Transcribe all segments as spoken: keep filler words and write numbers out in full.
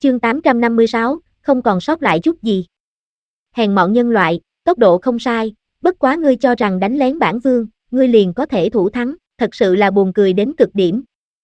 Chương tám trăm năm mươi sáu, không còn sót lại chút gì. Hèn mọn nhân loại, tốc độ không sai, bất quá ngươi cho rằng đánh lén bản vương, ngươi liền có thể thủ thắng, thật sự là buồn cười đến cực điểm.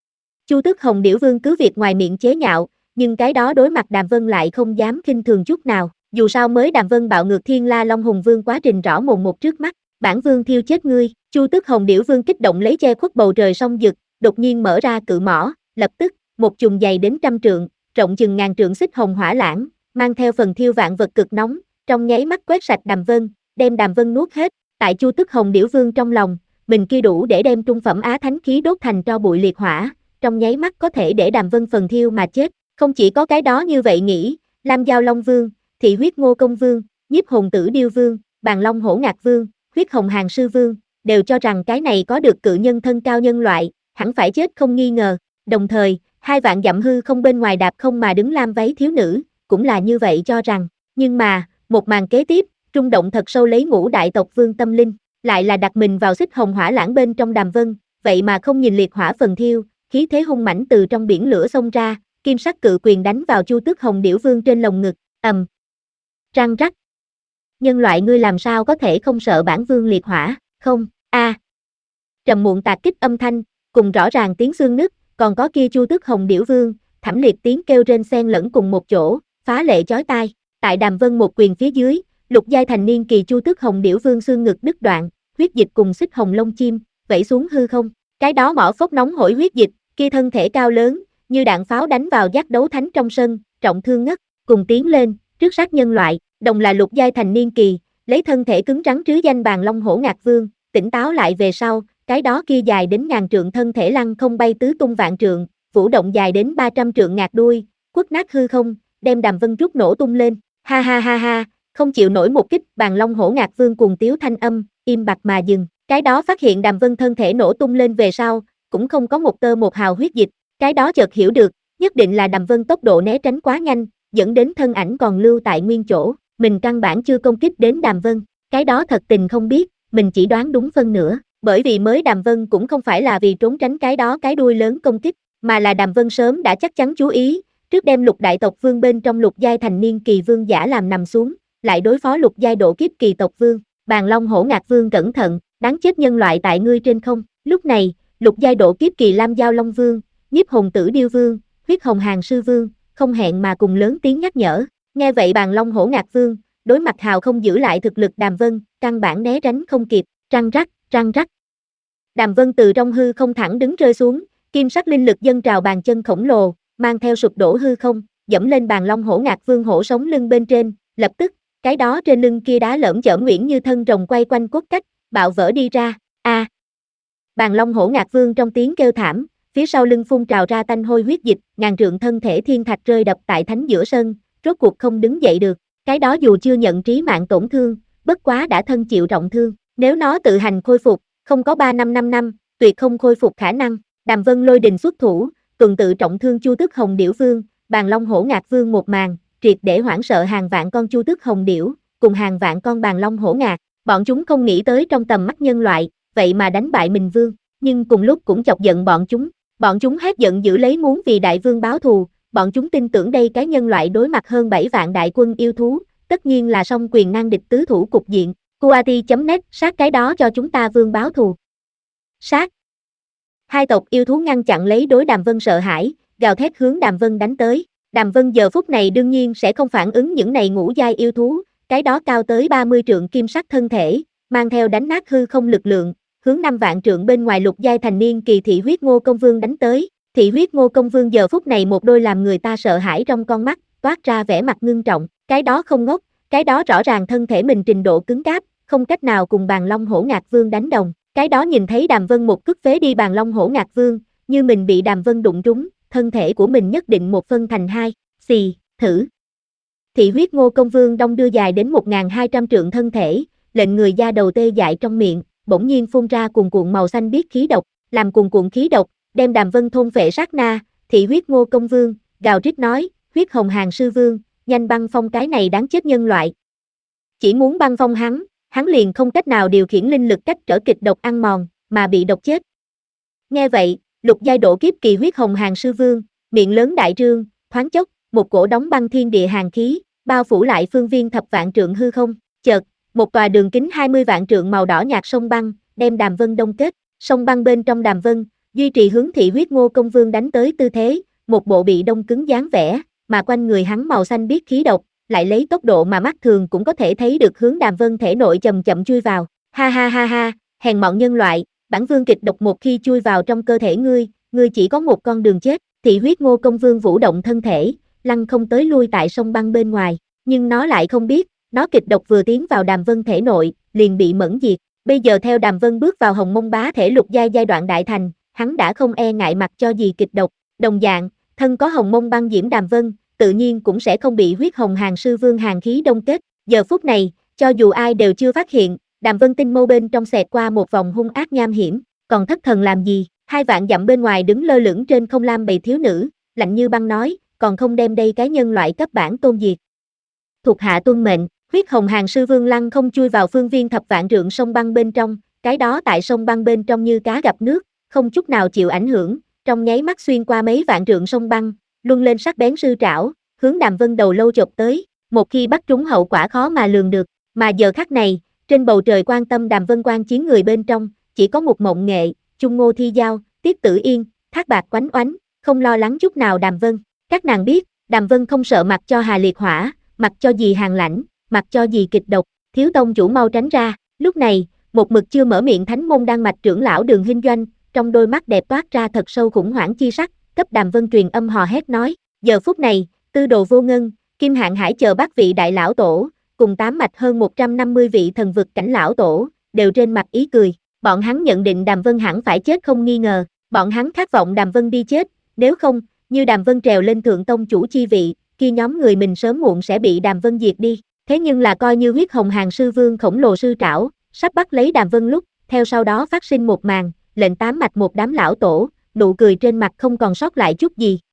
Chu Tước Hồng Điểu Vương cứ việc ngoài miệng chế nhạo, nhưng cái đó đối mặt Đàm Vân lại không dám khinh thường chút nào, dù sao mới Đàm Vân bạo ngược Thiên La Long Hùng Vương quá trình rõ mồn một trước mắt, bản vương thiêu chết ngươi. Chu Tước Hồng Điểu Vương kích động lấy che khuất bầu trời song dực, đột nhiên mở ra cự mỏ, lập tức, một chùm dày đến trăm trượng, rộng chừng ngàn trượng xích hồng hỏa lãng, mang theo phần thiêu vạn vật cực nóng, trong nháy mắt quét sạch Đàm Vân, đem Đàm Vân nuốt hết. Tại Chu Tước Hồng Điểu Vương trong lòng, mình kia đủ để đem trung phẩm á thánh khí đốt thành tro bụi liệt hỏa, trong nháy mắt có thể để Đàm Vân phần thiêu mà chết. Không chỉ có cái đó như vậy nghĩ, Lam Giao Long Vương, Thị Huyết Ngô Công Vương, Nhiếp Hồn Tử Điêu Vương, Bàn Long Hổ Ngạc Vương, Huyết Hồng Hàng Sư Vương, đều cho rằng cái này có được cự nhân thân cao nhân loại, hẳn phải chết không nghi ngờ. Đồng thời, hai vạn dặm hư không bên ngoài đạp không mà đứng lam váy thiếu nữ, cũng là như vậy cho rằng. Nhưng mà, một màn kế tiếp, rung động thật sâu lấy ngũ đại tộc vương tâm linh, lại là đặt mình vào xích hồng hỏa lãng bên trong Đàm Vân, vậy mà không nhìn liệt hỏa phần thiêu, khí thế hung mãnh từ trong biển lửa xông ra, kim sắc cự quyền đánh vào Chu Tước Hồng Điểu Vương trên lồng ngực, ầm. Răng rắc. Nhân loại ngươi làm sao có thể không sợ bản vương liệt hỏa, không, a. À. Trầm muộn tạc kích âm thanh, cùng rõ ràng tiếng xương nứt, còn có kia Chu Tước Hồng Điểu Vương, thảm liệt tiếng kêu rên xen lẫn cùng một chỗ, phá lệ chói tai. Tại Đàm Vân một quyền phía dưới, lục giai thành niên kỳ Chu Tước Hồng Điểu Vương xương ngực đứt đoạn, huyết dịch cùng xích hồng lông chim vẩy xuống hư không. Cái đó mỏ phốc nóng hổi huyết dịch, kia thân thể cao lớn, như đạn pháo đánh vào giác đấu thánh trong sân, trọng thương ngất, cùng tiến lên, trước sát nhân loại, đồng là lục giai thành niên kỳ, lấy thân thể cứng rắn trứ danh Bàn Long Hổ Ngạc Vương, tỉnh táo lại về sau, cái đó kia dài đến ngàn trượng thân thể lăng không bay tứ tung vạn trượng, vũ động dài đến ba trăm trượng ngạc đuôi, quất nát hư không, đem Đàm Vân rút nổ tung lên, ha ha ha ha, không chịu nổi một kích, Bàn Long Hổ Ngạc Vương cùng tiếu thanh âm, im bặt mà dừng, cái đó phát hiện Đàm Vân thân thể nổ tung lên về sau, cũng không có một tơ một hào huyết dịch, cái đó chợt hiểu được, nhất định là Đàm Vân tốc độ né tránh quá nhanh, dẫn đến thân ảnh còn lưu tại nguyên chỗ, mình căn bản chưa công kích đến Đàm Vân, cái đó thật tình không biết, mình chỉ đoán đúng phân nửa, bởi vì mới Đàm Vân cũng không phải là vì trốn tránh cái đó cái đuôi lớn công kích, mà là Đàm Vân sớm đã chắc chắn chú ý, trước đem lục đại tộc vương bên trong lục giai thành niên kỳ vương giả làm nằm xuống, lại đối phó lục giai độ kiếp kỳ tộc vương, Bàn Long Hổ Ngạc Vương cẩn thận, đáng chết nhân loại tại ngươi trên không, lúc này, lục giai độ kiếp kỳ Lam Giao Long Vương, Nhiếp Hồn Tử Điêu Vương, Huyết Hồng Hàng Sư Vương, không hẹn mà cùng lớn tiếng nhắc nhở, nghe vậy Bàn Long Hổ Ngạc Vương, đối mặt hào không giữ lại thực lực Đàm Vân, căn bản né tránh không kịp, răng rắc, răng rắc. Đàm Vân từ trong hư không thẳng đứng rơi xuống, kim sắc linh lực dâng trào bàn chân khổng lồ, mang theo sụp đổ hư không, dẫm lên Bàn Long Hổ Ngạc Vương hổ sống lưng bên trên, lập tức, cái đó trên lưng kia đá lởm chởm nguyễn như thân rồng quay quanh cốt cách, bạo vỡ đi ra, a. À. Bàn Long Hổ Ngạc Vương trong tiếng kêu thảm, phía sau lưng phun trào ra tanh hôi huyết dịch, ngàn trượng thân thể thiên thạch rơi đập tại thánh giữa sân, rốt cuộc không đứng dậy được, cái đó dù chưa nhận trí mạng tổn thương, bất quá đã thân chịu trọng thương, nếu nó tự hành khôi phục, không có ba năm năm năm, tuyệt không khôi phục khả năng. Đàm Vân lôi đình xuất thủ, tuần tự trọng thương Chu Tước Hồng Điểu Vương, Bàn Long Hổ Ngạc Vương một màn, triệt để hoảng sợ hàng vạn con Chu Tước Hồng Điểu, cùng hàng vạn con Bàn Long Hổ Ngạc, bọn chúng không nghĩ tới trong tầm mắt nhân loại, vậy mà đánh bại mình vương, nhưng cùng lúc cũng chọc giận bọn chúng, bọn chúng hét giận dữ lấy muốn vì đại vương báo thù, bọn chúng tin tưởng đây cái nhân loại đối mặt hơn bảy vạn đại quân yêu thú, tất nhiên là song quyền ngang địch tứ thủ cục diện. Kuati chấm net sát cái đó cho chúng ta vương báo thù. Sát. Hai tộc yêu thú ngăn chặn lấy đối Đàm Vân sợ hãi, gào thét hướng Đàm Vân đánh tới. Đàm Vân giờ phút này đương nhiên sẽ không phản ứng những này ngũ giai yêu thú, cái đó cao tới ba mươi trượng kim sắc thân thể, mang theo đánh nát hư không lực lượng, hướng năm vạn trượng bên ngoài lục giai thành niên kỳ Thị Huyết Ngô Công Vương đánh tới. Thị Huyết Ngô Công Vương giờ phút này một đôi làm người ta sợ hãi trong con mắt, toát ra vẻ mặt ngưng trọng, cái đó không ngốc, cái đó rõ ràng thân thể mình trình độ cứng cáp, không cách nào cùng Bàn Long Hổ Ngạc Vương đánh đồng, cái đó nhìn thấy Đàm Vân một cước phế đi Bàn Long Hổ Ngạc Vương, như mình bị Đàm Vân đụng trúng, thân thể của mình nhất định một phân thành hai, xì, thử. Thị Huyết Ngô Công Vương đong đưa dài đến một nghìn hai trăm trượng thân thể, lệnh người da đầu tê dại trong miệng, bỗng nhiên phun ra cuồn cuộn màu xanh biếc khí độc, làm cuồn cuộn khí độc, đem Đàm Vân thôn phệ sát na. Thị Huyết Ngô Công Vương gào rít nói, Huyết Hồng Hàng Sư Vương, nhanh băng phong cái này đáng chết nhân loại. Chỉ muốn băng phong hắn, hắn liền không cách nào điều khiển linh lực cách trở kịch độc ăn mòn, mà bị độc chết. Nghe vậy, lục giai độ kiếp kỳ Huyết Hồng Hàng Sư Vương, miệng lớn đại trương, thoáng chốc, một cổ đóng băng thiên địa hàn khí, bao phủ lại phương viên thập vạn trượng hư không. Chợt, một tòa đường kính hai mươi vạn trượng màu đỏ nhạt sông băng, đem Đàm Vân đông kết. Sông băng bên trong Đàm Vân, duy trì hướng thị huyết Ngô Công Vương đánh tới tư thế, một bộ bị đông cứng dáng vẻ, mà quanh người hắn màu xanh biếc khí độc, lại lấy tốc độ mà mắt thường cũng có thể thấy được hướng Đàm Vân thể nội chậm chậm chui vào. Ha ha ha ha, hèn mọn nhân loại, bản vương kịch độc một khi chui vào trong cơ thể ngươi, ngươi chỉ có một con đường chết. Thị huyết Ngô Công Vương vũ động thân thể, lăn không tới lui tại sông băng bên ngoài, nhưng nó lại không biết, nó kịch độc vừa tiến vào Đàm Vân thể nội, liền bị mẫn diệt. Bây giờ theo Đàm Vân bước vào Hồng Mông Bá thể lục giai giai đoạn đại thành, hắn đã không e ngại mặc cho gì kịch độc. Đồng dạng, thân có Hồng Mông băng diễm Đàm Vân, tự nhiên cũng sẽ không bị huyết hồng hàn sư vương hàn khí đông kết. Giờ phút này, cho dù ai đều chưa phát hiện, Đàm Vân tinh mâu bên trong xẹt qua một vòng hung ác nham hiểm, còn thất thần làm gì? Hai vạn dặm bên ngoài đứng lơ lửng trên không lam bầy thiếu nữ, lạnh như băng nói, còn không đem đây cái nhân loại cấp bản tôn diệt. Thuộc hạ tuân mệnh. Huyết hồng hàn sư vương lăng không chui vào phương viên thập vạn trượng sông băng bên trong, cái đó tại sông băng bên trong như cá gặp nước, không chút nào chịu ảnh hưởng, trong nháy mắt xuyên qua mấy vạn trượng sông băng, luân lên sắc bén sư trảo, hướng Đàm Vân đầu lâu chộp tới, một khi bắt trúng hậu quả khó mà lường được, mà giờ khắc này, trên bầu trời quan tâm Đàm Vân quan chiến người bên trong, chỉ có một Mộng Nghệ, Chung Ngô Thi Giao, Tiết Tử Yên, Thác Bạc Oánh Oánh, không lo lắng chút nào Đàm Vân, các nàng biết, Đàm Vân không sợ mặc cho Hà Liệt Hỏa, mặc cho gì Hàn Lãnh, mặc cho gì kịch độc, thiếu tông chủ mau tránh ra. Lúc này, một mực chưa mở miệng Thánh môn đan mạch trưởng lão Đường Hinh Doanh, trong đôi mắt đẹp toát ra thật sâu khủng hoảng chi sắc, cấp Đàm Vân truyền âm hò hét nói, giờ phút này, Tư Đồ Vô Ngân, Kim Hạn Hải chờ bác vị đại lão tổ, cùng tám mạch hơn một trăm năm mươi vị thần vực cảnh lão tổ, đều trên mặt ý cười, bọn hắn nhận định Đàm Vân hẳn phải chết không nghi ngờ, bọn hắn khát vọng Đàm Vân đi chết, nếu không, như Đàm Vân trèo lên thượng tông chủ chi vị, kia nhóm người mình sớm muộn sẽ bị Đàm Vân diệt đi. Thế nhưng là coi như huyết hồng hàn sư vương khổng lồ sư trảo, sắp bắt lấy Đàm Vân lúc, theo sau đó phát sinh một màn, lệnh tám mạch một đám lão tổ, nụ cười trên mặt không còn sót lại chút gì,